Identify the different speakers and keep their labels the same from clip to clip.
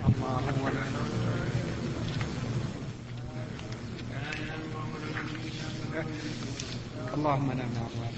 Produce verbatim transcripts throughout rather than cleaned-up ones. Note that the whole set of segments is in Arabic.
Speaker 1: اللهم لا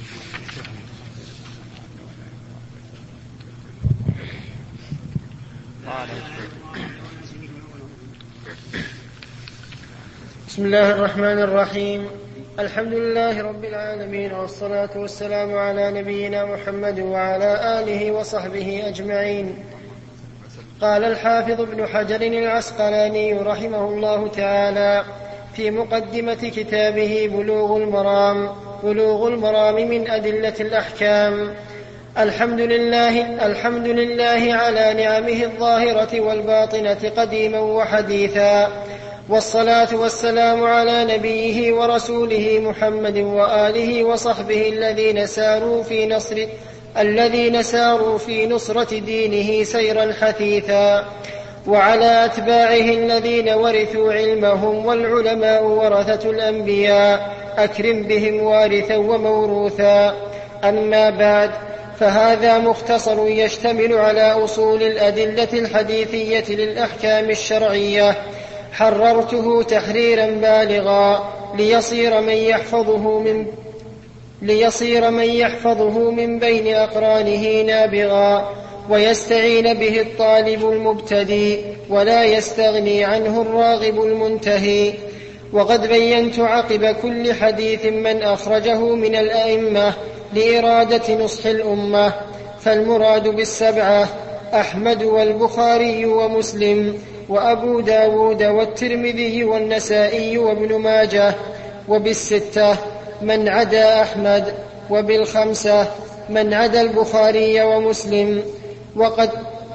Speaker 2: بسم الله الرحمن الرحيم. الحمد لله رب العالمين، والصلاة والسلام على نبينا محمد وعلى آله وصحبه أجمعين. قال الحافظ ابن حجر العسقلاني رحمه الله تعالى في مقدمة كتابه بلوغ المرام بلوغ المرام من أدلة الأحكام: الحمد لله الحمد لله على نعمه الظاهرة والباطنة قديما وحديثا، والصلاة والسلام على نبيه ورسوله محمد وآله وصحبه الذين ساروا في نصر الذين ساروا في نصرة دينه سيرا حثيثا، وعلى أتباعه الذين ورثوا علمهم، والعلماء ورثة الأنبياء، أكرم بهم وارثا وموروثا. أما بعد، فهذا مختصر يشتمل على أصول الأدلة الحديثية للأحكام الشرعية، حررته تحريرا بالغا ليصير من يحفظه من ليصير من يحفظه من بين أقرانه نابغا، ويستعين به الطالب المبتدئ، ولا يستغني عنه الراغب المنتهي. وقد بينت عقب كل حديث من أخرجه من الأئمة لإرادة نصح الأمة، فالمراد بالسبعة أحمد والبخاري ومسلم وأبو داود والترمذي والنسائي وابن ماجه، وبالستة من عدا أحمد، وبالخمسة من عدا البخاري ومسلم وقد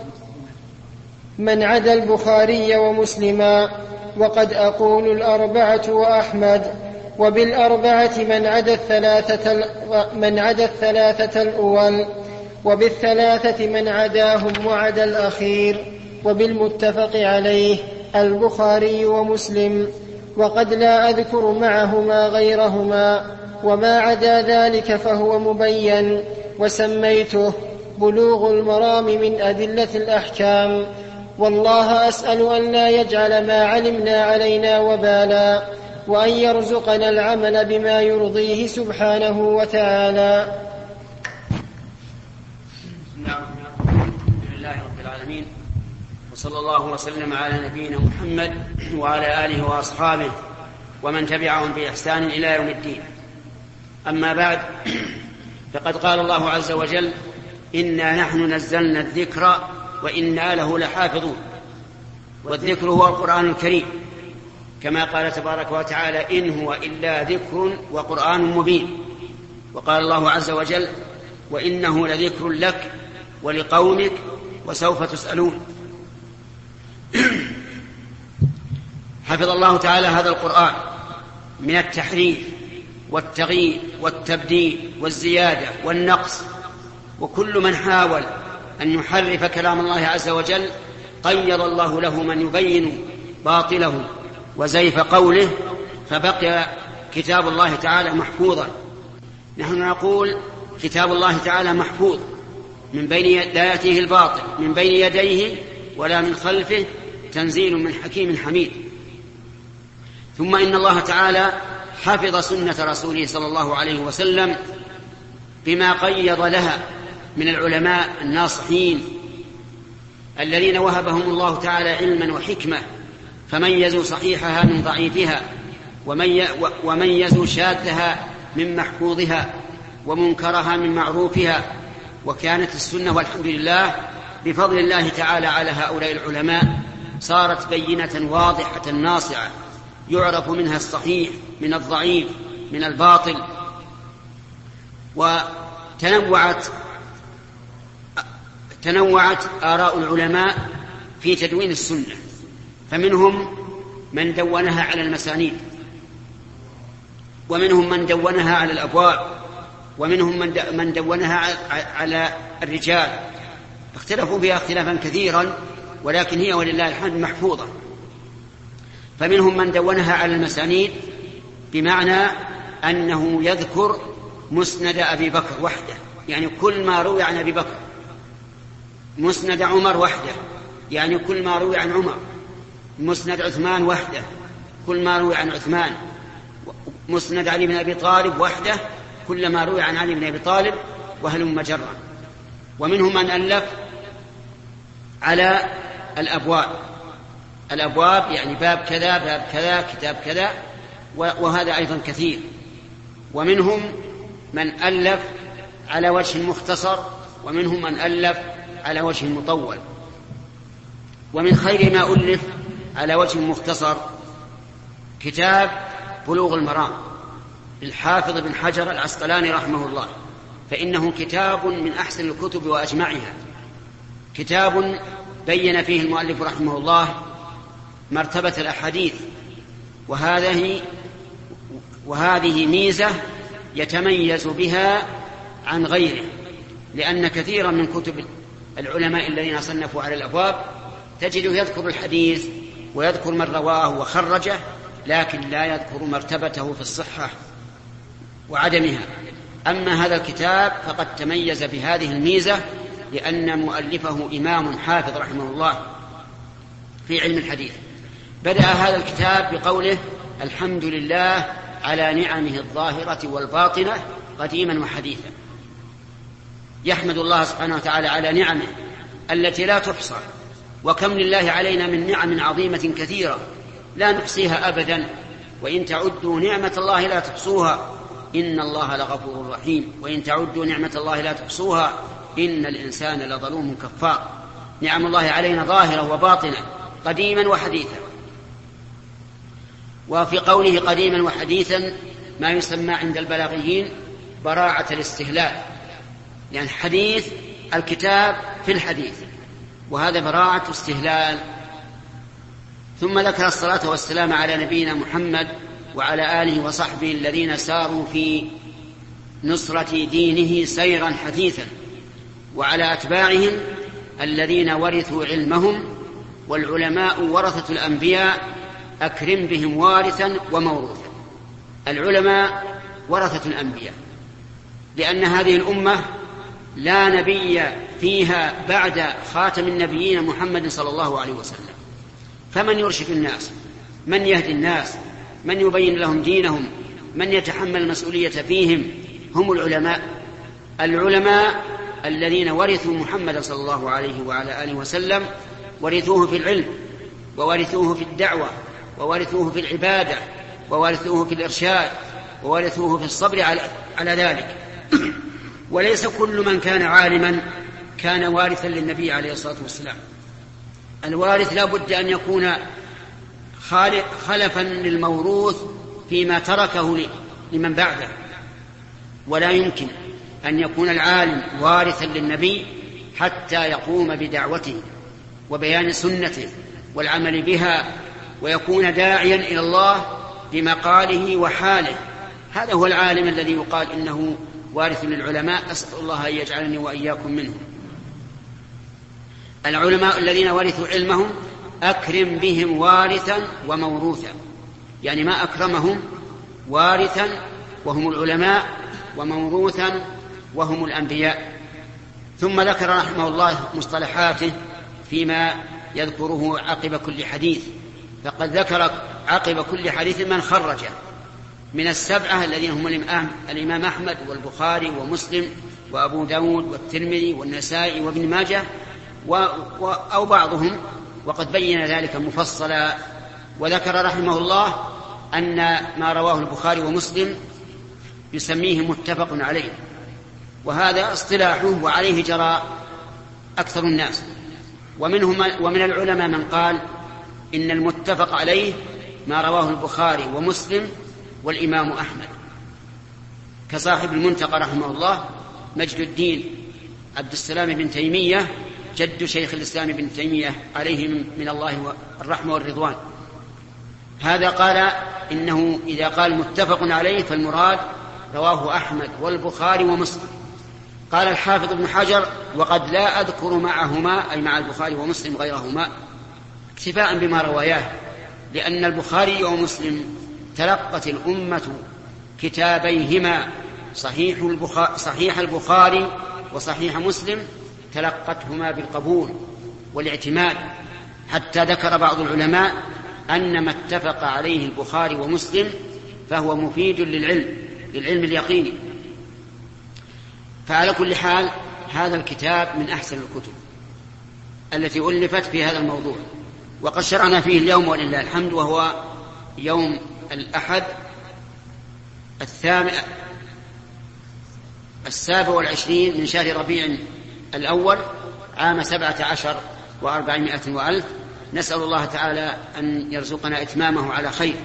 Speaker 2: من عدا البخاري ومسلما، وقد أقول الأربعة وأحمد، وبالأربعة من عدا الثلاثة من عدا الثلاثة الأول، وبالثلاثة من عداهم وعدا الأخير، وبالمتفق عليه البخاري ومسلم، وقد لا أذكر معهما غيرهما، وما عدا ذلك فهو مبين، وسميته بلوغ المرام من أدلة الأحكام. والله أسأل أن لا يجعل ما علمنا علينا وبالا، وأن يرزقنا العمل بما يرضيه سبحانه وتعالى.
Speaker 3: الحمد لله رب العالمين، وصلى الله وسلم على نبينا محمد وعلى آله وأصحابه ومن تبعهم بإحسان إلى يوم الدين. أما بعد، فقد قال الله عز وجل: إنا نحن نزلنا الذكر وإنا له لحافظون. والذكر هو القرآن الكريم، كما قال تبارك وتعالى: إن هو إلا ذكر وقرآن مبين. وقال الله عز وجل: وإنه لذكر لك ولقومك وسوف تسألون. حفظ الله تعالى هذا القرآن من التحريف والتغيير والتبديل والزيادة والنقص، وكل من حاول أن يحرف كلام الله عز وجل قيض الله له من يبين باطله وزيف قوله، فبقي كتاب الله تعالى محفوظا. نحن نقول كتاب الله تعالى محفوظ، من بين لا يأتيه الباطل من بين يديه ولا من خلفه، تنزيل من حكيم حميد. ثم إن الله تعالى حفظ سنة رسوله صلى الله عليه وسلم بما قيض لها من العلماء الناصحين الذين وهبهم الله تعالى علما وحكمة، فميزوا صحيحها من ضعيفها، وميزوا شاذها من محفوظها، ومنكرها من معروفها. وكانت السنة والحمد لله بفضل الله تعالى على هؤلاء العلماء صارت بينة واضحة ناصعة، يعرف منها الصحيح من الضعيف من الباطل. وتنوعت تنوعت آراء العلماء في تدوين السنة، فمنهم من دونها على المسانيد، ومنهم من دونها على الأبواب، ومنهم من دونها على الرجال. اختلفوا فيها اختلافا كثيرا، ولكن هي ولله الحمد محفوظة. فمنهم من دونها على المسانيد، بمعنى أنه يذكر مسند أبي بكر وحده، يعني كل ما روي عن أبي بكر، مسند عمر وحده، يعني كل ما روي عن عمر. مسند عثمان وحده، كل ما روي عن عثمان. مسند علي بن أبي طالب وحده، كل ما روي عن علي بن أبي طالب، وهلم جرا. ومنهم من ألف على الأبواب، الأبواب يعني باب كذا باب كذا كتاب كذا، وهذا أيضا كثير. ومنهم من ألف على وجه مختصر، ومنهم من ألف على وجه مطول. ومن خير ما ألف على وجه مختصر كتاب بلوغ المرام للحافظ بن حجر العسقلاني رحمه الله، فإنه كتاب من أحسن الكتب وأجمعها. كتاب بين فيه المؤلف رحمه الله مرتبة الأحاديث، وهذه وهذه ميزة يتميز بها عن غيره، لأن كثيرا من كتب العلماء الذين صنفوا على الأبواب تجده يذكر الحديث ويذكر من رواه وخرجه، لكن لا يذكر مرتبته في الصحة وعدمها. أما هذا الكتاب فقد تميز بهذه الميزة، لأن مؤلفه إمام حافظ رحمه الله في علم الحديث. بدأ هذا الكتاب بقوله: الحمد لله على نعمه الظاهرة والباطنة قديما وحديثا. يحمد الله سبحانه وتعالى على نعمه التي لا تحصى، وكم لله علينا من نعم عظيمة كثيرة لا نحصيها أبدا، وإن تعدوا نعمة الله لا تحصوها إن الله لغفور رحيم، وإن تعدوا نعمة الله لا تحصوها إن الإنسان لظلوم كفار. نعم الله علينا ظاهرة وباطنة قديما وحديثا. وفي قوله قديما وحديثا ما يسمى عند البلاغيين براعة الاستهلال، يعني حديث الكتاب في الحديث، وهذا براعة استهلال. ثم ذكر الصلاة والسلام على نبينا محمد وعلى آله وصحبه الذين ساروا في نصرة دينه سيرا حثيثا، وعلى أتباعهم الذين ورثوا علمهم، والعلماء ورثة الأنبياء أكرم بهم وارثا وموروثا. العلماء ورثة الأنبياء، لأن هذه الأمة لا نبي فيها بعد خاتم النبيين محمد صلى الله عليه وسلم، فمن يرشد الناس، من يهدي الناس، من يبين لهم دينهم، من يتحمل المسؤولية فيهم هم العلماء. العلماء الذين ورثوا محمد صلى الله عليه وعلى آله وسلم ورثوه في العلم، وورثوه في الدعوة، وورثوه في العبادة، وورثوه في الإرشاد، وورثوه في الصبر على, على ذلك. وليس كل من كان عالما كان وارثا للنبي عليه الصلاة والسلام. الوارث لا بد أن يكون خلفا للموروث فيما تركه لمن بعده، ولا يمكن أن يكون العالم وارثا للنبي حتى يقوم بدعوته وبيان سنته والعمل بها، ويكون داعيا إلى الله بمقاله وحاله. هذا هو العالم الذي يقال إنه وارث للعلماء. أسأل الله أن يجعلني وإياكم منهم. العلماء الذين ورثوا علمهم أكرم بهم وارثا وموروثا، يعني ما أكرمهم وارثا وهم العلماء، وموروثا وهم الأنبياء. ثم ذكر رحمه الله مصطلحاته فيما يذكره عقب كل حديث، فقد ذكر عقب كل حديث من خرجه من السبعة الذين هم الإمام أحمد والبخاري ومسلم وأبو داود والترمذي والنسائي وابن ماجه و... و... أو بعضهم، وقد بين ذلك مفصلا. وذكر رحمه الله أن ما رواه البخاري ومسلم يسميه متفق عليه، وهذا اصطلاحه وعليه جرى أكثر الناس. ومنهم ومن العلماء من قال إن المتفق عليه ما رواه البخاري ومسلم والإمام أحمد، كصاحب المنتقى رحمه الله مجد الدين عبد السلام بن تيمية جد شيخ الإسلام بن تيمية عليه من الله الرحمة والرضوان. هذا قال إنه إذا قال متفق عليه فالمراد رواه أحمد والبخاري ومسلم. قال الحافظ ابن حجر: وقد لا أذكر معهما، أي مع البخاري ومسلم، غيرهما اكتفاء بما رواياه، لأن البخاري ومسلم تلقت الأمة كتابيهما، صحيح البخاري, صحيح البخاري وصحيح مسلم تلقتهما بالقبول، والاعتماد، حتى ذكر بعض العلماء أن ما اتفق عليه البخاري ومسلم فهو مفيد للعلم للعلم اليقيني. فعلى كل حال هذا الكتاب من أحسن الكتب التي ألفت في هذا الموضوع، وقد شرعنا فيه اليوم ولله الحمد، وهو يوم الأحد الثامن السابع والعشرين من شهر ربيع الأول عام سبعة عشر وأربعمائة وألف. نسأل الله تعالى أن يرزقنا إتمامه على خير.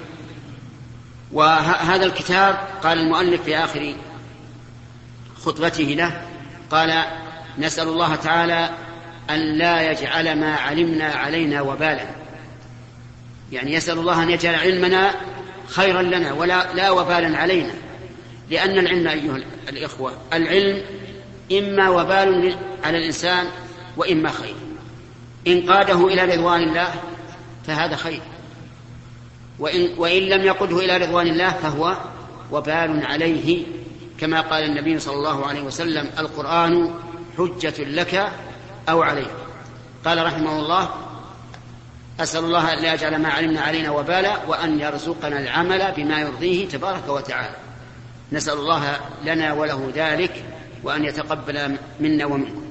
Speaker 3: وهذا الكتاب قال المؤلف في آخر خطبته له، قال: نسأل الله تعالى أن لا يجعل ما علمنا علينا وبالا، يعني يسأل الله أن يجعل علمنا خيرا لنا ولا لا وبالا علينا، لأن العلم أيها الإخوة، العلم إما وبال على الإنسان وإما خير. إن قاده إلى رضوان الله فهذا خير، وإن, وإن لم يقده إلى رضوان الله فهو وبال عليه، كما قال النبي صلى الله عليه وسلم: القرآن حجة لك أو عليك. قال رحمه الله: أسأل الله أن لا يجعل ما علمنا علينا وبالا، وأن يرزقنا العمل بما يرضيه تبارك وتعالى. نسأل الله لنا وله ذلك، وأن يتقبل منا ومنكم.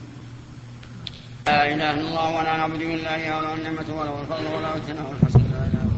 Speaker 1: لا إله إلا الله ولا نعبد من الله ولا النعمة ولا الفضل ولا الثناء والحسن. لا إله إلا الله.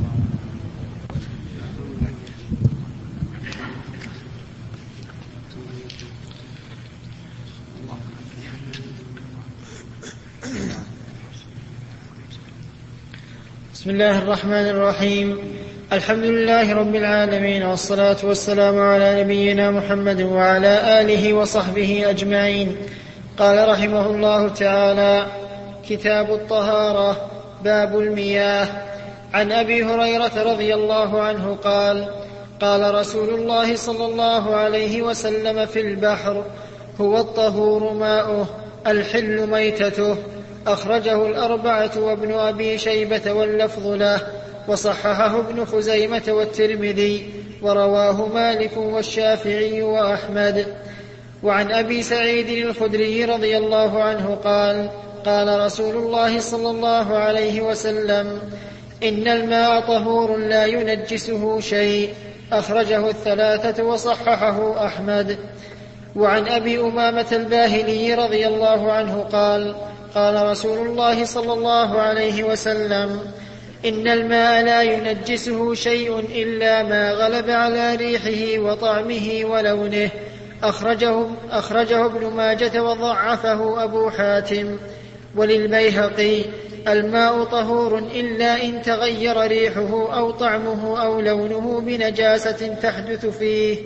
Speaker 2: بسم الله الرحمن الرحيم. الحمد لله رب العالمين، والصلاة والسلام على نبينا محمد وعلى آله وصحبه أجمعين. قال رحمه الله تعالى: كتاب الطهارة، باب المياه. عن أبي هريرة رضي الله عنه قال: قال رسول الله صلى الله عليه وسلم في البحر: هو الطهور ماؤه، الحل ميتته. أخرجه الأربعة وابن أبي شيبة واللفظ له، وصححه ابن خزيمة والترمذي، ورواه مالك والشافعي وأحمد. وعن أبي سعيد الخدري رضي الله عنه قال: قال رسول الله صلى الله عليه وسلم: إن الماء طهور لا ينجسه شيء. أخرجه الثلاثة وصححه أحمد. وعن أبي أمامة الباهلي رضي الله عنه قال: قال رسول الله صلى الله عليه وسلم: إن الماء لا ينجسه شيء إلا ما غلب على ريحه وطعمه ولونه. أخرجه, أخرجه ابن ماجة وضعفه أبو حاتم. وللبيهقي: الماء طهور إلا إن تغير ريحه أو طعمه أو لونه بنجاسة تحدث فيه.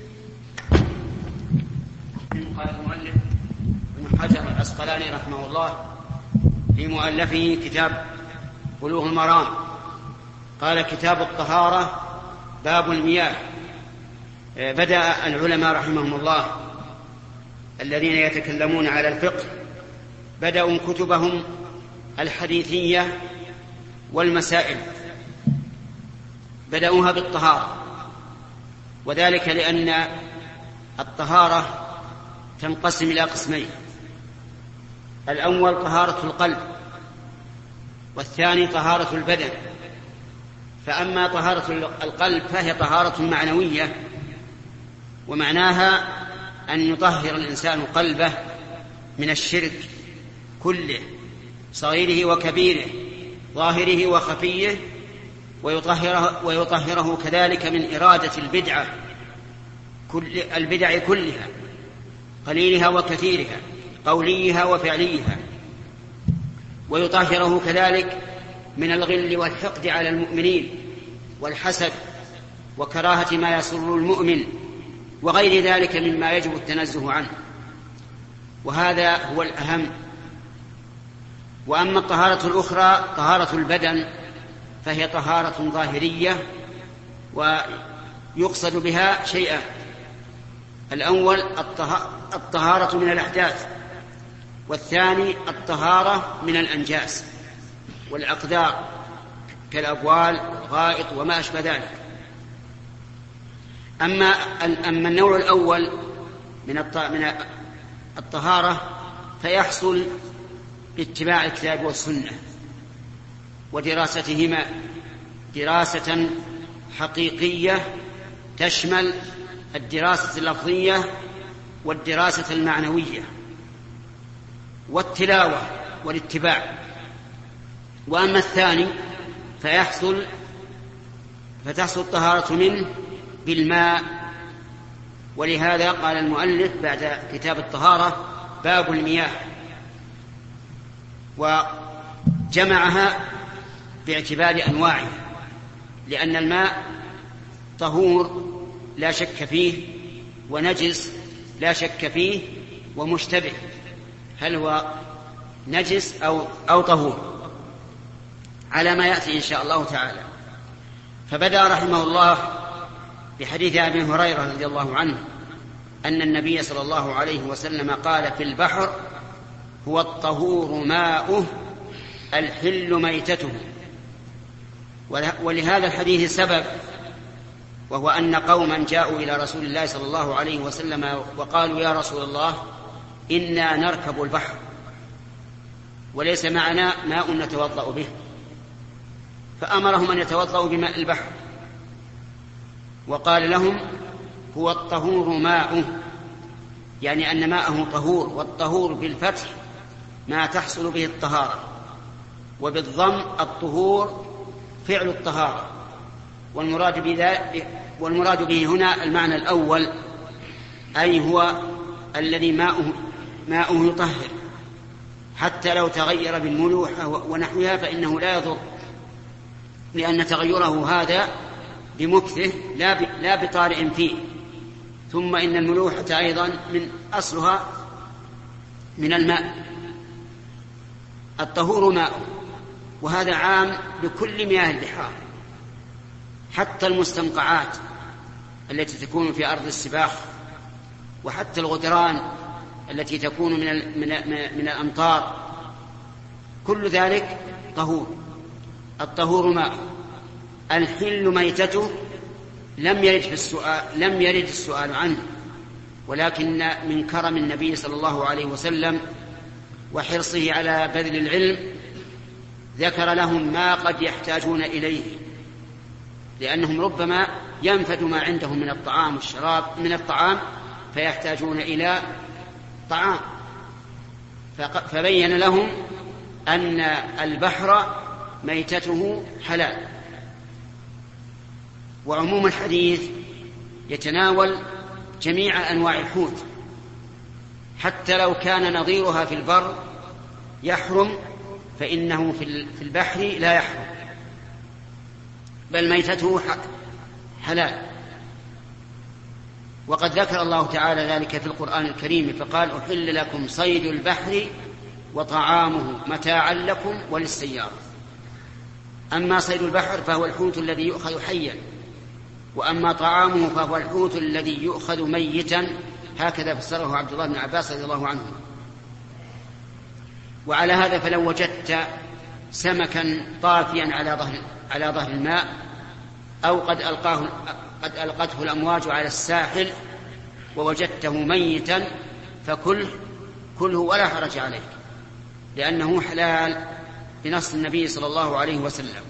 Speaker 3: قال المؤلف ابن حجر العسقلاني رحمه الله في مؤلفه كتاب بلوغ المرام، قال: كتاب الطهارة، باب المياه. بدأ العلماء رحمهم الله الذين يتكلمون على الفقه بدأوا كتبهم الحديثية والمسائل بدأوها بالطهارة، وذلك لأن الطهارة تنقسم إلى قسمين: الأول طهارة القلب، والثاني طهارة البدن. فأما طهارة القلب فهي طهارة معنوية، ومعناها أن يطهر الإنسان قلبه من الشرك كله، صغيره وكبيره، ظاهره وخفيه، ويطهره, ويطهره كذلك من إرادة البدعة كل البدع كلها، قليلها وكثيرها، قوليها وفعليها، ويطهره كذلك من الغل والحقد على المؤمنين والحسد وكراهة ما يسر المؤمن وغير ذلك مما يجب التنزه عنه، وهذا هو الأهم. وأما الطهارة الأخرى طهارة البدن فهي طهارة ظاهرية، ويقصد بها شيئا: الأول الطهارة من الأحداث، والثاني الطهارة من الأنجاس والأقدار كالأبوال والغائط وما أشبه ذلك. أما أما النوع الأول من الطهارة فيحصل باتباع الكتاب والسنة ودراستهما دراسة حقيقية تشمل الدراسة اللفظية والدراسة المعنوية والتلاوة والاتباع. وأما الثاني فيحصل فتحصل الطهارة منه بالماء. ولهذا قال المؤلف بعد كتاب الطهارة باب المياه، وجمعها باعتبار أنواعها، لأن الماء طهور لا شك فيه، ونجس لا شك فيه، ومشتبه هل هو نجس أو, أو طهور على ما يأتي إن شاء الله تعالى. فبدأ رحمه الله بحديث أبي هريرة رضي الله عنه أن النبي صلى الله عليه وسلم قال في البحر هو الطهور ماؤه الحل ميتته. ولهذا الحديث سبب، وهو أن قوما جاءوا إلى رسول الله صلى الله عليه وسلم وقالوا يا رسول الله إنا نركب البحر وليس معنا ماء نتوضأ به، فأمرهم أن يتوضأوا بماء البحر، وقال لهم هو الطهور ماؤه، يعني أن ماءه طهور، والطهور بالفتح ما تحصل به الطهارة، وبالضم الطهور فعل الطهارة. والمراد بذلك والمراد به هنا المعنى الأول، أي هو الذي ماؤه ماؤه يطهر، حتى لو تغير بالملوحة ونحوها فإنه لا يضر، لأن تغيره هذا بمكثه لا لا بطارئ فيه. ثم إن الملوحة أيضا من أصلها من الماء. الطهور ماء، وهذا عام بكل مياه البحار، حتى المستنقعات التي تكون في أرض السباخ، وحتى الغدران التي تكون من من من الأمطار، كل ذلك طهور. الطهور ماء الحل ميتته لم يرد في السؤال لم يرد السؤال عنه، ولكن من كرم النبي صلى الله عليه وسلم وحرصه على بذل العلم ذكر لهم ما قد يحتاجون إليه، لأنهم ربما ينفد ما عندهم من الطعام والشراب من الطعام فيحتاجون إلى طعام، فبين لهم أن البحر ميتته حلال. وعموم الحديث يتناول جميع أنواع الحوت، حتى لو كان نظيرها في البر يحرم فإنه في البحر لا يحرم، بل ميتته حلال. وقد ذكر الله تعالى ذلك في القرآن الكريم فقال أحل لكم صيد البحر وطعامه متاعا لكم وللسيارة. أما صيد البحر فهو الحوت الذي يؤخذ حيا، وأما طعامه فهو الحوت الذي يؤخذ ميتا، هكذا فسره عبد الله بن عباس رضي الله عنه. وعلى هذا فلو وجدت سمكا طافيا على ظهر على ظهر الماء، أو قد ألقاه قد ألقته الأمواج على الساحل ووجدته ميتا فكله كله ولا حرج عليك، لأنه حلال بنص النبي صلى الله عليه وسلم.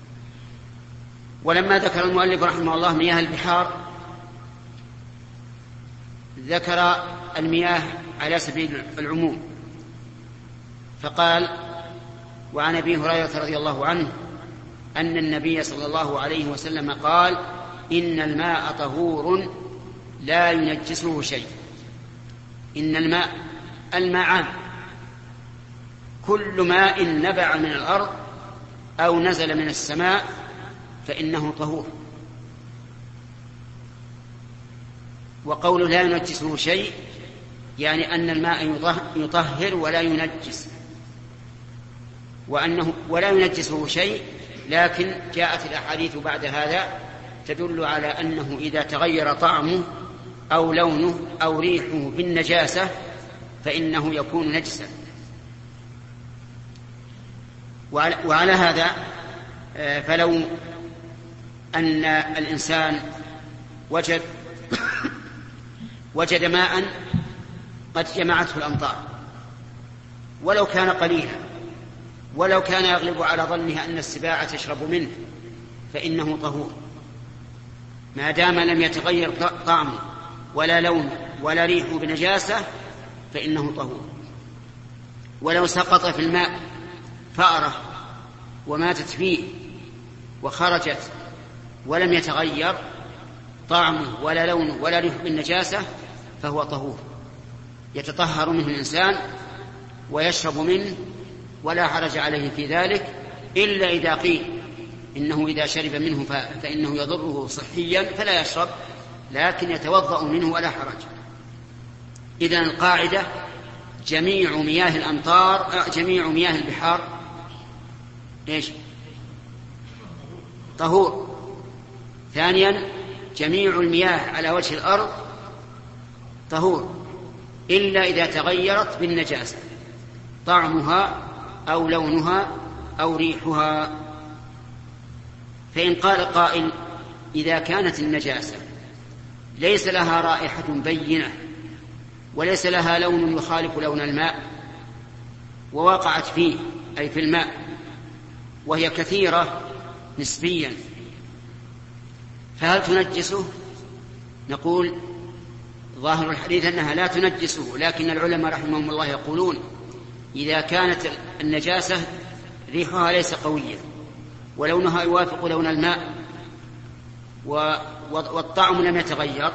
Speaker 3: ولما ذكر المؤلف رحمه الله مياه البحار ذكر المياه على سبيل العموم، فقال وعن أبي هريرة رضي الله عنه أن النبي صلى الله عليه وسلم قال إن الماء طهور لا ينجسه شيء. إن الماء الماء عام، كل ماء نبع من الأرض أو نزل من السماء فإنه طهور. وقوله لا ينجسه شيء يعني أن الماء يطهر ولا ينجس، وأنه ولا ينجسه شيء، لكن جاءت الأحاديث بعد هذا تدل على أنه إذا تغير طعمه أو لونه أو ريحه بالنجاسة فإنه يكون نجسا. وعلى هذا فلو أن الإنسان وجد وجد ماء قد جمعته الأمطار ولو كان قليلا، ولو كان يغلب على ظنها أن السباع تشرب منه فإنه طهور ما دام لم يتغير طعمه ولا لونه ولا ريحه بنجاسة، فإنه طهور. ولو سقط في الماء فأرة وماتت فيه وخرجت ولم يتغير طعمه ولا لونه ولا ريحه بالنجاسة فهو طهور، يتطهر منه الإنسان ويشرب منه ولا حرج عليه في ذلك، إلا إذا قيل إنه إذا شرب منه فإنه يضره صحيا فلا يشرب، لكن يتوضأ منه ولا حرج. إذن القاعدة جميع مياه الأمطار جميع مياه البحار إيش؟ طهور. ثانيا جميع المياه على وجه الأرض طهور إلا إذا تغيرت بالنجاسة طعمها أو لونها أو ريحها. فإن قال قائل إذا كانت النجاسة ليس لها رائحة بينة وليس لها لون يخالف لون الماء ووقعت فيه أي في الماء وهي كثيرة نسبيا، فهل تنجسه؟ نقول ظاهر الحديث أنها لا تنجسه، لكن العلماء رحمهم الله يقولون إذا كانت النجاسة ريحها ليس قويا ولونها يوافق لون الماء والطعم لم يتغير،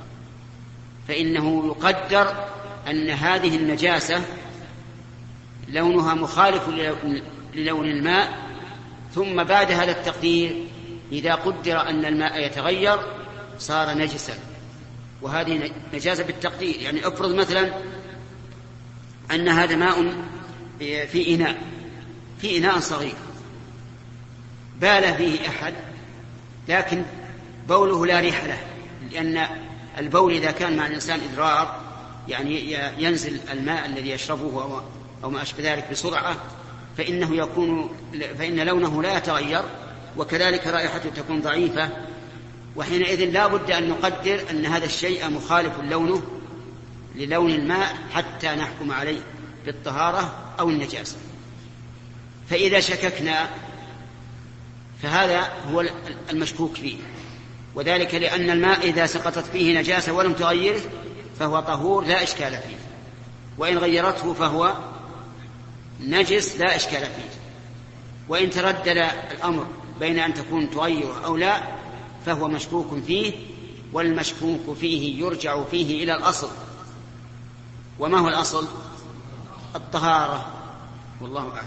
Speaker 3: فإنه يقدر أن هذه النجاسة لونها مخالف للون الماء، ثم بعد هذا التقدير إذا قدر أن الماء يتغير صار نجسا، وهذه نجاسة بالتقدير. يعني افرض مثلا أن هذا ماء في إناء في إناء صغير بال فيه أحد لكن بوله لا ريح له، لأن البول إذا كان مع الإنسان إضرار يعني ينزل الماء الذي يشربه أو ما أشبه ذلك بسرعة فإنه يكون فإن لونه لا يتغير وكذلك رائحته تكون ضعيفة، وحينئذ لا بد أن نقدر أن هذا الشيء مخالف لونه للون الماء حتى نحكم عليه بالطهارة أو النجاسة. فإذا شككنا فهذا هو المشكوك فيه، وذلك لأن الماء إذا سقطت فيه نجاسة ولم تغيره فهو طهور لا إشكال فيه، وإن غيرته فهو نجس لا إشكال فيه. وإن تردد الأمر بين أن تكون تغيره أو لا فهو مشكوك فيه، والمشكوك فيه يرجع فيه إلى الأصل. وما هو الأصل؟ الطهارة، والله أعلم.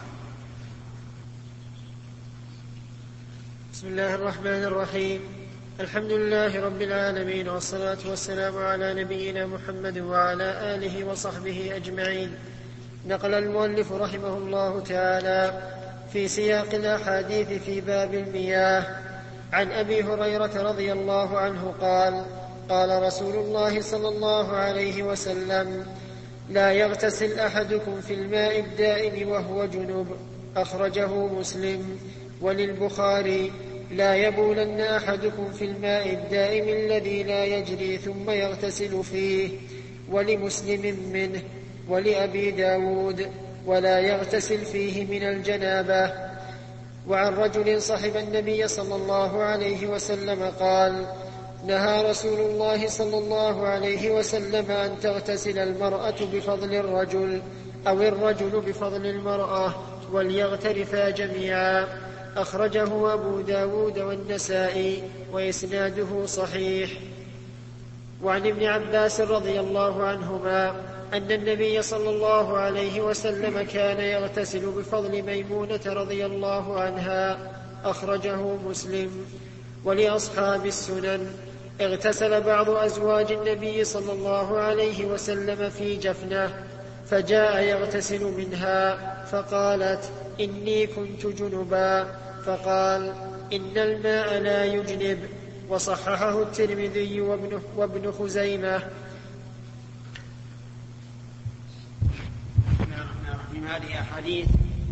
Speaker 2: بسم الله الرحمن الرحيم. الحمد لله رب العالمين، والصلاة والسلام على نبينا محمد وعلى آله وصحبه أجمعين. نقل المؤلف رحمه الله تعالى في سياق الأحاديث في باب المياه عن أبي هريرة رضي الله عنه قال: قال رسول الله صلى الله عليه وسلم: لا يغتسل أحدكم في الماء الدائم وهو جنب. أخرجه مسلم. وللبخاري: لا يبولن أحدكم في الماء الدائم الذي لا يجري ثم يغتسل فيه. ولمسلم منه. ولأبي داود: ولا يغتسل فيه من الجنابة. وعن رجل صحب النبي صلى الله عليه وسلم قال: نهى رسول الله صلى الله عليه وسلم أن تغتسل المرأة بفضل الرجل أو الرجل بفضل المرأة وليغترفا جميعا. أخرجه أبو داود والنسائي وإسناده صحيح. وعن ابن عباس رضي الله عنهما أن النبي صلى الله عليه وسلم كان يغتسل بفضل ميمونة رضي الله عنها. أخرجه مسلم. ولأصحاب السنن: اغتسل بعض أزواج النبي صلى الله عليه وسلم في جفنة، فجاء يغتسل منها فقالت: إني كنت جنبا، فقال: إن الماء لا يجنب. وصححه الترمذي وابن, وابن خزيمة.
Speaker 3: من هذه أحاديث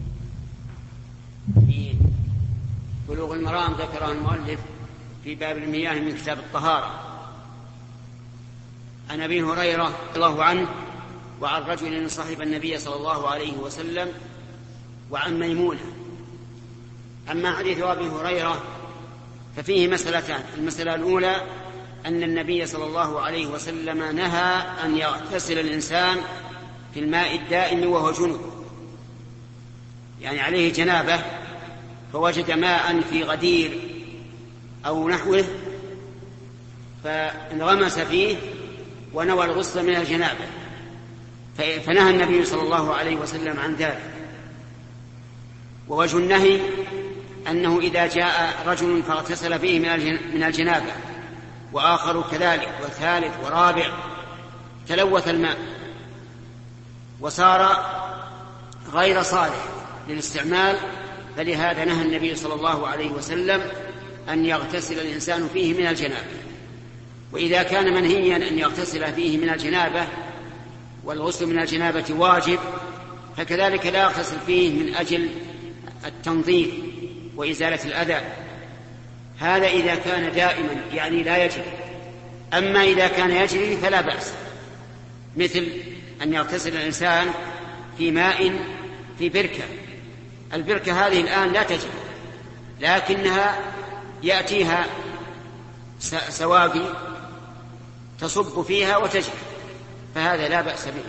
Speaker 3: في بلوغ المرام ذكرها المؤلف في باب المياه من كتاب الطهارة. عن أبي هريرة رضي الله عنه وعن رجل صحب النبي صلى الله عليه وسلم وعن ميمونة. أما حديث أبي هريرة ففيه مسألتان. المسألة الأولى أن النبي صلى الله عليه وسلم نهى أن يغتسل الإنسان في الماء الدائم وهو جنب، يعني عليه جنابة فوجد ماء في غدير أو نحوه فانغمس فيه ونوى الغسل من الجنابة، فنهى النبي صلى الله عليه وسلم عن ذلك. ووجه النهي أنه إذا جاء رجل فاغتسل فيه من الجنابة وآخر كذلك وثالث ورابع تلوث الماء وصار غير صالح للاستعمال، فلهذا نهى النبي صلى الله عليه وسلم أن يغتسل الإنسان فيه من الجنابة. وإذا كان منهيا أن يغتسل فيه من الجنابة والغسل من الجنابة واجب، فكذلك لا يغتسل فيه من أجل التنظيف وإزالة الأذى. هذا إذا كان دائما يعني لا يجري. أما إذا كان يجري فلا بأس، مثل أن يغتسل الإنسان في ماء في بركة. البركة هذه الآن لا تجري لكنها يأتيها سواقي تصب فيها وتجري، فهذا لا بأس به.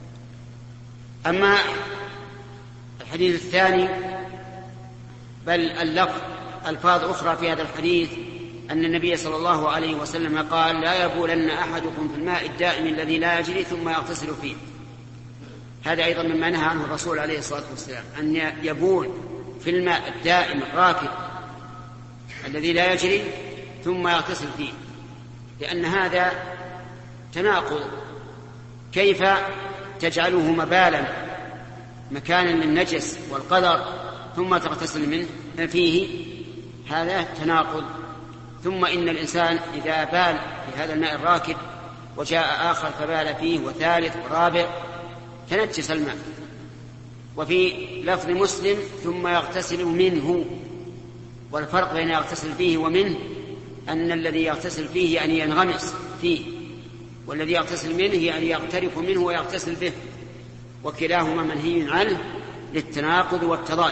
Speaker 3: أما الحديث الثاني بل اللفظ ألفاظ أخرى في هذا الحديث أن النبي صلى الله عليه وسلم قال: لا يبولن أحدكم في الماء الدائم الذي لا يجري ثم يغتسل فيه. هذا أيضا مما نهى عنه الرسول عليه الصلاة والسلام، أن يبول في الماء الدائم الراكد الذي لا يجري ثم يغتسل فيه، لأن هذا تناقض. كيف تجعله مبالا مكانا للنجس والقدر ثم تغتسل منه فيه؟ هذا تناقض. ثم إن الإنسان إذا بال في هذا الماء الراكد وجاء آخر فبال فيه وثالث ورابع تنجس الماء. وفي لفظ مسلم: ثم يغتسل منه. والفرق بين يغتسل فيه ومنه أن الذي يغتسل فيه يعني ينغمس فيه، والذي يغتسل منه يعني يغترف منه ويغتسل به، وكلاهما منهي عنه للتناقض والتضاد.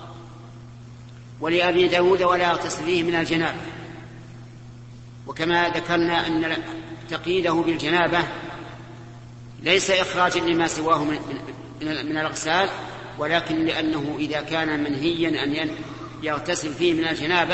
Speaker 3: ولأبي داود: ولا يغتسل فيه من الجنابة. وكما ذكرنا أن تقييده بالجنابة ليس إخراجا لما سواه من, من الأغسال، ولكن لأنه إذا كان منهيا أن يغتسل فيه من الجنابة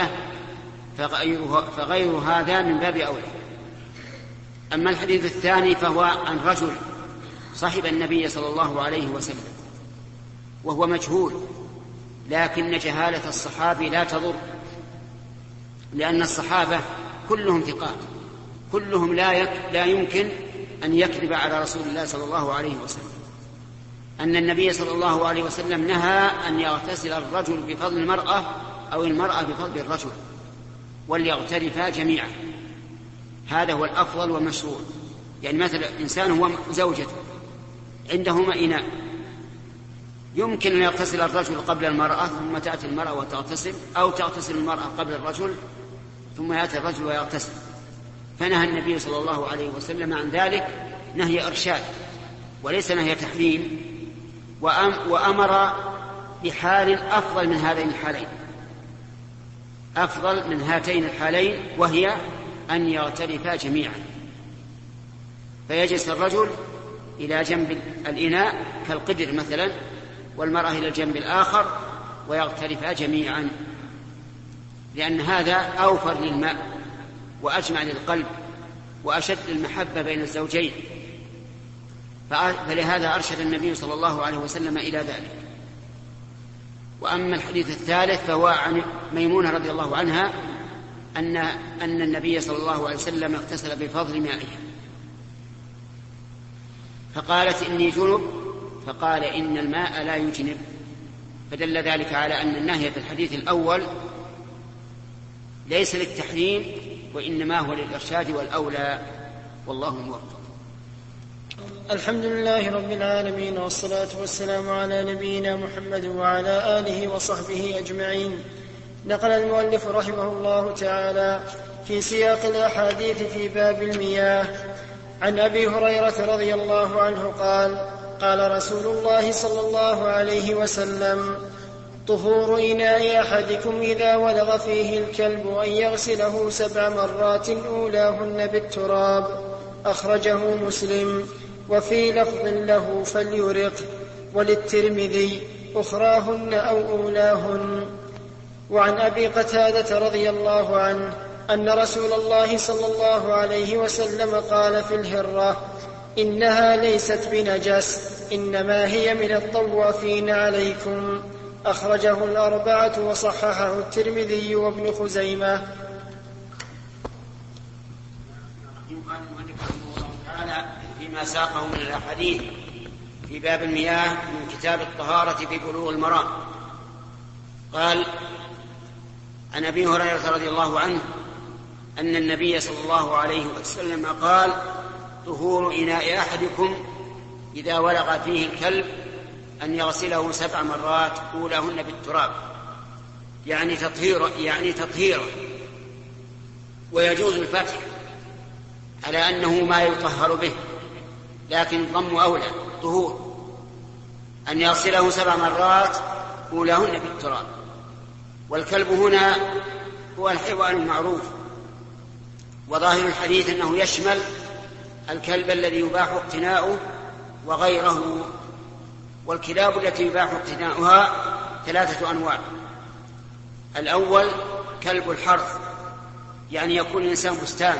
Speaker 3: فغير هذا من باب أولى. أما الحديث الثاني فهو عن رجل صحب النبي صلى الله عليه وسلم وهو مجهول، لكن جهالة الصحابي لا تضر، لأن الصحابة كلهم ثقات، كلهم لا, يك... لا يمكن أن يكذب على رسول الله صلى الله عليه وسلم. أن النبي صلى الله عليه وسلم نهى أن يغتسل الرجل بفضل المرأة أو المرأة بفضل الرجل، وليغترفا جميعا. هذا هو الأفضل والمشروع. يعني مثلا إنسان هو زوجته عندهما إناء، يمكن أن يغتسل الرجل قبل المرأة ثم تأتي المرأة وتغتسل، أو تغتسل المرأة قبل الرجل ثم يأتي الرجل ويغتسل. فنهى النبي صلى الله عليه وسلم عن ذلك نهي إرشاد وليس نهي تحريم، وأمر بحال أفضل من هذين الحالين، أفضل من هاتين الحالين، وهي أن يغترفا جميعا، فيجلس الرجل إلى جنب الإناء كالقدر مثلا، والمرأة إلى الجنب الآخر، ويغترفا جميعا، لأن هذا أوفر للماء وأجمع للقلب وأشد المحبة بين الزوجين. فلهذا أرشد النبي صلى الله عليه وسلم إلى ذلك. وأما الحديث الثالث فهو عن ميمونة رضي الله عنها أن, أن النبي صلى الله عليه وسلم اغتسل بفضل مائها، فقالت: إني جنب، فقال: إن الماء لا يجنب. فدل ذلك على أن النهي في الحديث الأول ليس للتحريم وإنما هو للإرشاد والأولى، والله موفق.
Speaker 2: الحمد لله رب العالمين، والصلاة والسلام على نبينا محمد وعلى آله وصحبه أجمعين. نقل المؤلف رحمه الله تعالى في سياق الأحاديث في باب المياه عن أبي هريرة رضي الله عنه قال قال رسول الله صلى الله عليه وسلم طهور إناء أحدكم إذا ولغ فيه الكلب أن يغسله سبع مرات أولاهن بالتراب. أخرجه مسلم. وفي لفظ له فليرق. وللترمذي أخراهن أو أولاهن. وعن أبي قتادة رضي الله عنه أن رسول الله صلى الله عليه وسلم قال في الهرة إنها ليست بنجس إنما هي من الطوافين عليكم. أخرجه الأربعة وصححه الترمذي وابن خزيمة.
Speaker 3: فيما ساقه من الأحاديث في باب المياه من كتاب الطهارة في بلوغ المرام قال عن أبي هريرة رضي الله عنه أن النبي صلى الله عليه وسلم قال طهور إناء أحدكم إذا ولغ فيه الكلب أن يغسله سبع مرات أولاهن بالتراب يعني تطهيره يعني تطهيره ويجوز الفتح على أنه ما يطهر به لكن الضم أولى طهور أن يغسله سبع مرات أولاهن بالتراب. والكلب هنا هو الحيوان المعروف وظاهر الحديث أنه يشمل الكلب الذي يباح اقتناؤه وغيره. والكلاب التي يباح اقتناؤها ثلاثة أنواع. الأول كلب الحرث يعني يكون الإنسان بستان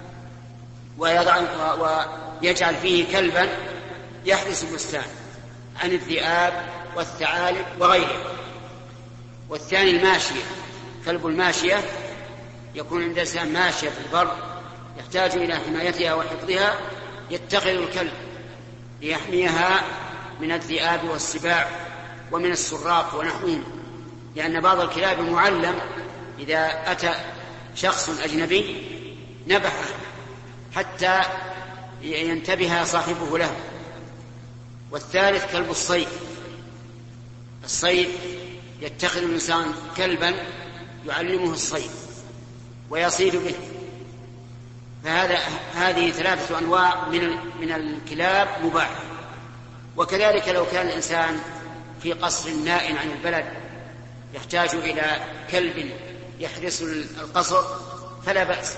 Speaker 3: ويضع ويجعل فيه كلبا يحرس البستان عن الذئاب والثعالب وغيره. والثاني الماشية كلب الماشية يكون عند الإنسان ماشية في البر يحتاج إلى حمايتها وحفظها يتخذ الكلب ليحميها من الذئاب والسباع ومن السراق ونحوهم لأن بعض الكلاب معلم إذا أتى شخص أجنبي نبحه حتى ينتبه صاحبه له. والثالث كلب الصيد الصيد يتخذ الإنسان كلبا يعلمه الصيد ويصيد به. فهذا هذه ثلاثة أنواع من من الكلاب مباحة. وكذلك لو كان الإنسان في قصر نائٍ عن البلد يحتاج إلى كلب يحرس القصر فلا بأس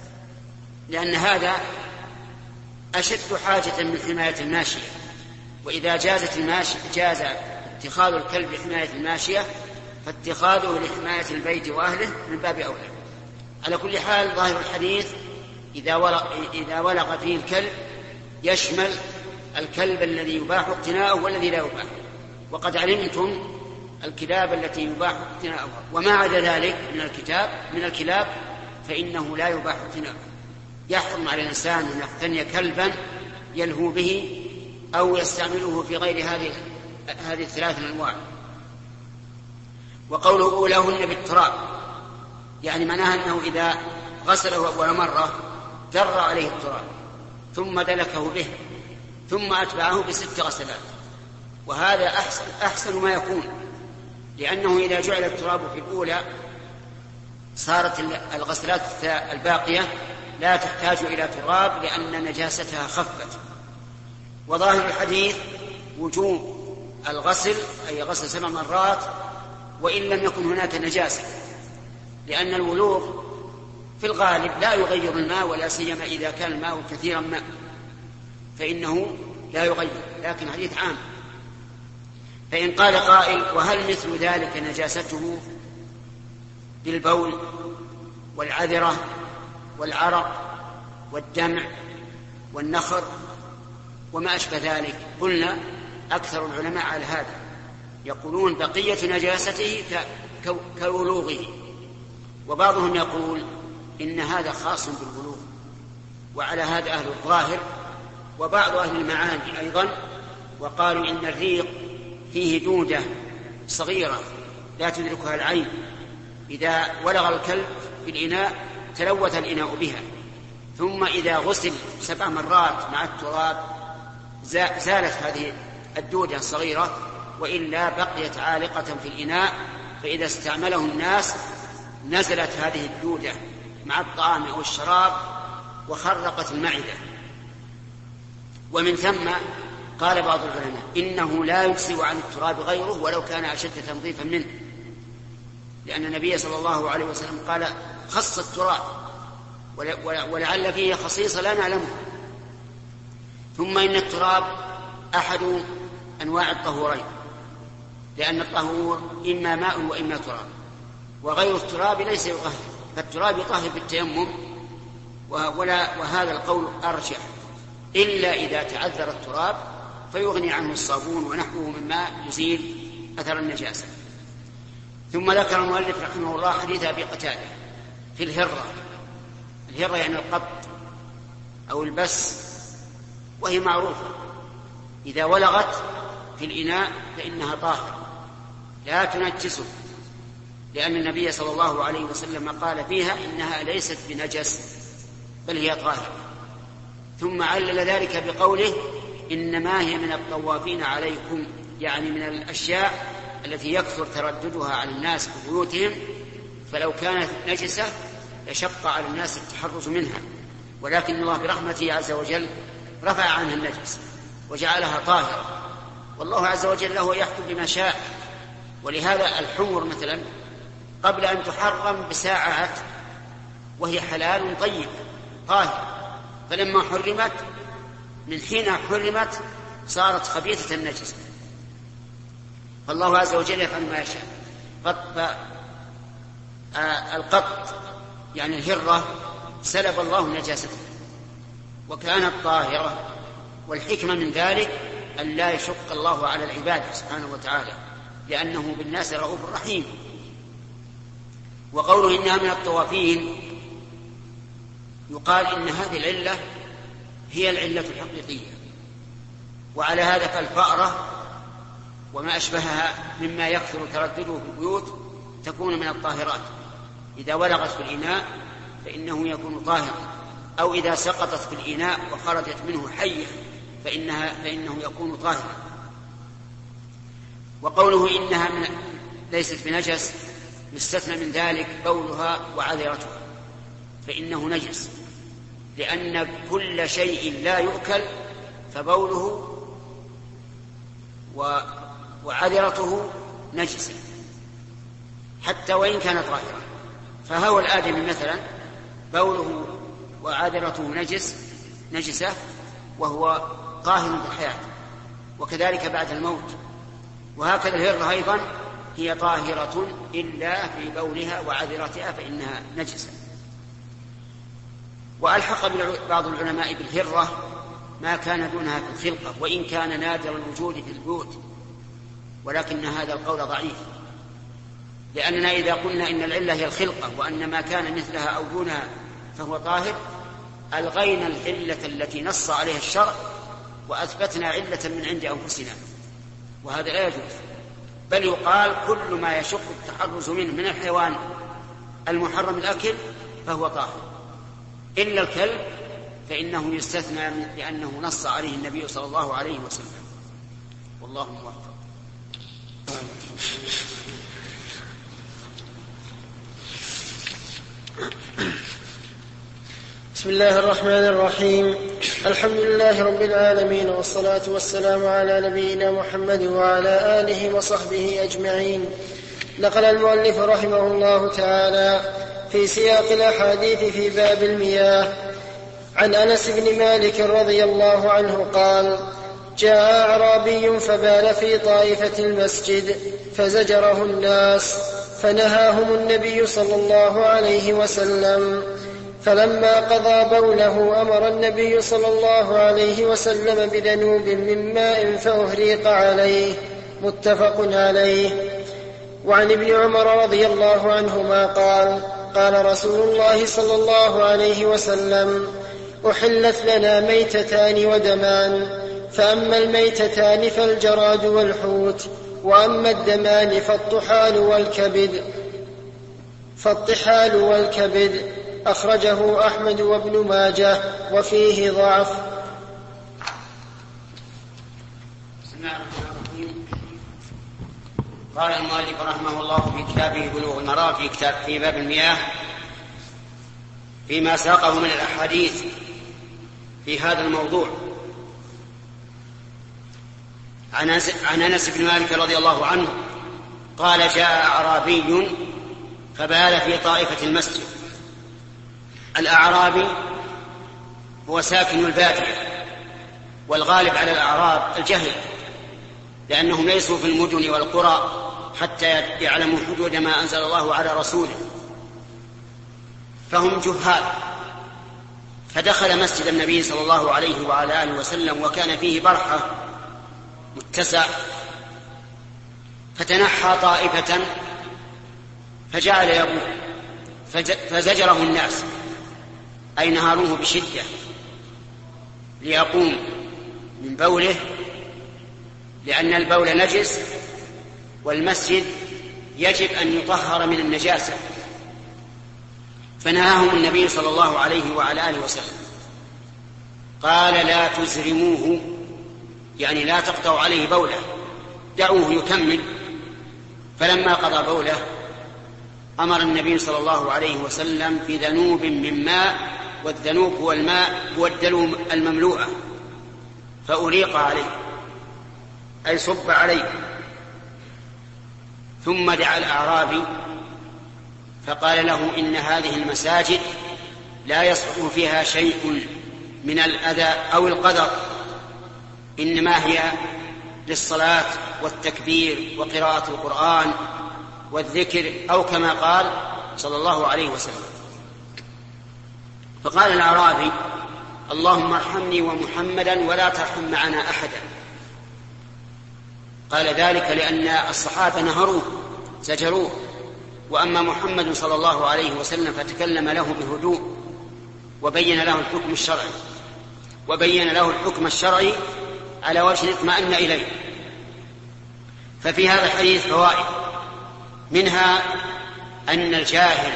Speaker 3: لأن هذا أشد حاجة من حماية الماشية. وإذا جازت الماشية جاز اتخاذ الكلب لحماية الماشية فاتخاذه لحماية البيت وأهله من باب أولى. على كل حال ظاهر الحديث إذا ولغ, إذا ولغ فيه الكلب يشمل الكلب الذي يباح اقتناؤه والذي لا يباح. وقد علمتم الكلاب التي يباح اقتناؤها وما عدا ذلك من الكتاب من الكلاب فإنه لا يباح اقتناؤه. يحرم على الإنسان أن يقتني كلبا يلهو به أو يستعمله في غير هذه هذه الثلاث الأنواع. وقوله أولاهن بالتراب يعني معناها أنه إذا غسله أول مرة در عليه التراب ثم دلكه به ثم أتبعه بست غسلات. وهذا أحسن, أحسن ما يكون لأنه إذا جعل التراب في الأولى صارت الغسلات الباقية لا تحتاج إلى تراب لأن نجاستها خفت. وظاهر الحديث وجوب الغسل أي غسل سبع مرات وإن لم يكن هناك نجاسة لأن الولوغ في الغالب لا يغير الماء ولا سيما إذا كان الماء كثيرا ماء فإنه لا يغير. لكن حديث عام. فإن قال قائل وهل مثل ذلك نجاسته بالبول والعذرة والعرق والدمع والنخر وما أشبه ذلك؟ قلنا أكثر العلماء على هذا يقولون بقية نجاسته كولوغه وبعضهم يقول إن هذا خاص بالبلوغ. وعلى هذا أهل الظاهر وبعض أهل المعاني أيضا وقالوا إن الريق فيه دودة صغيرة لا تدركها العين إذا ولغ الكلب في الإناء تلوث الإناء بها ثم إذا غسل سبع مرات مع التراب زالت هذه الدودة الصغيرة وإلا بقيت عالقة في الإناء فإذا استعمله الناس نزلت هذه الدودة مع الطعام أو الشراب وخرقت المعدة ومن ثم قال بعض العلماء إنه لا يجزئ عن التراب غيره ولو كان أشد تنظيفا منه، لأن النبي صلى الله عليه وسلم قال خص التراب ولعل فيه خصيصة لا نعلمها. ثم إن التراب أحد أنواع الطهورين، لأن الطهور إما ماء وإما تراب، وغير التراب ليس يطهر، فالتراب يطهر بالتيمم، ولا وهذا القول أرجح، إلا إذا تعذر التراب فيغني عنه الصابون ونحوه مما يزيل أثر النجاسة. ثم ذكر المؤلف رحمه الله حديث أبي قتادة في الهرة. الهرة يعني القط أو البس، وهي معروفة إذا ولغت في الإناء فإنها طاهرة لا تنجسه، لأن النبي صلى الله عليه وسلم قال فيها إنها ليست بنجس بل هي طاهرة. ثم علل ذلك بقوله إنما هي من الطوافين عليكم، يعني من الأشياء التي يكثر ترددها على الناس في بيوتهم، فلو كانت نجسة لشق على الناس التحرز منها، ولكن الله برحمته عز وجل رفع عنها النجس وجعلها طاهرة، والله عز وجل له يحكم بما شاء. ولهذا الحمر مثلا قبل أن تحرم بساعات وهي حلال طيب طاهر، فلما حرمت من حين حرمت صارت خبيثة النجس، فالله عز وجل يفعل ما يشاء. القط يعني الهرة سلب الله نجاسته وكانت طاهرة، والحكمة من ذلك أن لا يشق الله على العباد سبحانه وتعالى، لأنه بالناس رؤوف رحيم. وقوله إنها من الطوافين يقال إن هذه العلة هي العلة الحقيقية، وعلى هذا فالفأرة وما أشبهها مما يكثر تردده في البيوت تكون من الطاهرات، إذا ولغت في الإناء فإنه يكون طاهرا، أو إذا سقطت في الإناء وخرجت منه حية فإنها فإنه يكون طاهرا. وقوله إنها من ليست بنجس يستثنى من ذلك بولها وعذرتها، فإنه نجس، لأن كل شيء لا يؤكل فبوله وعذرته نجسة حتى وإن كان طاهرا. فهو الآدمي مثلا بوله وعذرته نجس نجسة وهو طاهر بالحياة، وكذلك بعد الموت. وهكذا الهرة أيضا هي طاهرة إلا في بولها وعذرتها فإنها نجسة. وألحق بعض العلماء بالهرة ما كان دونها في الخلقة، وإن كان نادر الوجود في البيوت، ولكن هذا القول ضعيف، لأننا إذا قلنا إن العلة هي الخلقة وأن ما كان مثلها أو دونها فهو طاهر ألغينا العلة التي نص عليها الشرع وأثبتنا علة من عند أنفسنا، وهذا لا يجوز. بل يقال كل ما يشق التحرز منه من الحيوان المحرم الأكل فهو طاهر، إلا الكلب فإنه يستثنى لأنه نص عليه النبي صلى الله عليه وسلم. والله موفق.
Speaker 2: بسم الله الرحمن الرحيم. الحمد لله رب العالمين، والصلاة والسلام على نبينا محمد وعلى آله وصحبه أجمعين. نقل المؤلف رحمه الله تعالى في سياق الأحاديث في باب المياه عن أنس بن مالك رضي الله عنه قال: جاء أعرابي فبال في طائفة المسجد فزجره الناس فنهاهم النبي صلى الله عليه وسلم، فلما قضى بوله أمر النبي صلى الله عليه وسلم بذنوب من ماء فأهريق عليه. متفق عليه. وعن ابن عمر رضي الله عنهما قال: قال رسول الله صلى الله عليه وسلم: أحلت لنا ميتتان ودمان، فأما الميتتان فالجراد والحوت، وأما الدمان فالطحال والكبد فالطحال والكبد أخرجه أحمد وابن ماجه وفيه ضعف.
Speaker 3: بسم الله الرحمن الرحيم. قال المؤلف رحمه الله في كتابه بلوغ المرام في كتاب في باب المياه فيما ساقه من الأحاديث في هذا الموضوع، عن أنس بن مالك رضي الله عنه قال جاء أعرابي فبال في طائفة المسجد. الأعرابي هو ساكن البادية، والغالب على الأعراب الجهل، لأنهم ليسوا في المدن والقرى حتى يعلموا حدود ما أنزل الله على رسوله، فهم جهال. فدخل مسجد النبي صلى الله عليه وعلى آله وسلم وكان فيه برحة متسع، فتنحى طائفة فجعل يبول فزجره الناس أي نهاروه بشدة ليقوم من بوله، لأن البول نجس والمسجد يجب أن يطهر من النجاسة. فنهاهم النبي صلى الله عليه وعلى آله وسلم، قال لا تزرموه، يعني لا تقطعوا عليه بوله، دعوه يكمل. فلما قضى بوله أمر النبي صلى الله عليه وسلم في ذنوب من ماء، والذنوب هو الماء هو الدلو المملوءة، فأريق عليه أي صب عليه. ثم دعا الأعرابي فقال له إن هذه المساجد لا يصح فيها شيء من الأذى أو القدر، إنما هي للصلاة والتكبير وقراءة القرآن والذكر، أو كما قال صلى الله عليه وسلم. فقال الأعرابي اللهم ارحمني ومحمدا ولا ترحم معنا أحدا. قال ذلك لأن الصحابة نهروه زجروه، وأما محمد صلى الله عليه وسلم فتكلم له بهدوء وبين له الحكم الشرعي وبين له الحكم الشرعي على وجه اطمأن إليه. ففي هذا الحديث فوائد، منها أن الجاهل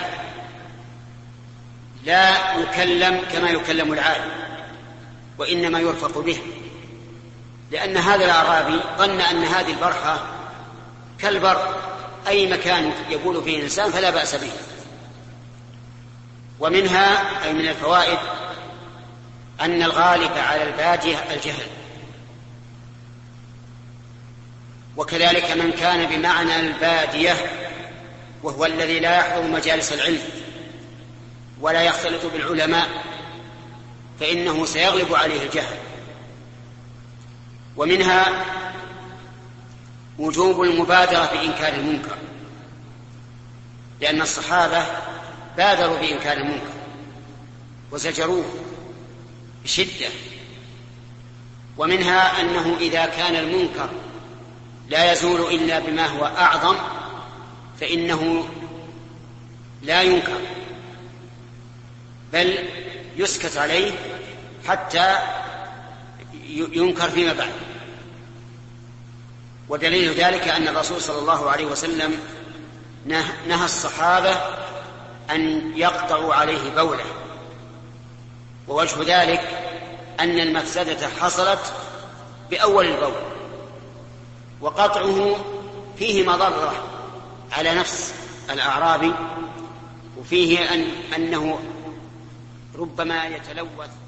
Speaker 3: لا يكلم كما يكلم العالم، وإنما يرفق به، لأن هذا الأعرابي ظن أن هذه البرحة كالبر، أي مكان يقول فيه الإنسان فلا بأس به. ومنها أي من الفوائد أن الغالب على البادية الجهل، وكذلك من كان بمعنى البادية وهو الذي لا يحضر مجالس العلم ولا يختلط بالعلماء فإنه سيغلب عليه الجهل. ومنها وجوب المبادرة بإنكار المنكر، لأن الصحابة بادروا بإنكار المنكر وزجروه بشدة. ومنها أنه إذا كان المنكر لا يزول إلا بما هو أعظم فإنه لا ينكر، بل يسكت عليه حتى ينكر فيما بعد. ودليل ذلك أن الرسول صلى الله عليه وسلم نهى الصحابة أن يقطعوا عليه بوله، ووجه ذلك أن المفسدة حصلت بأول البول، وقطعه فيه مضرة على نفس الأعرابي، وفيه أن أنه ربما يتلوث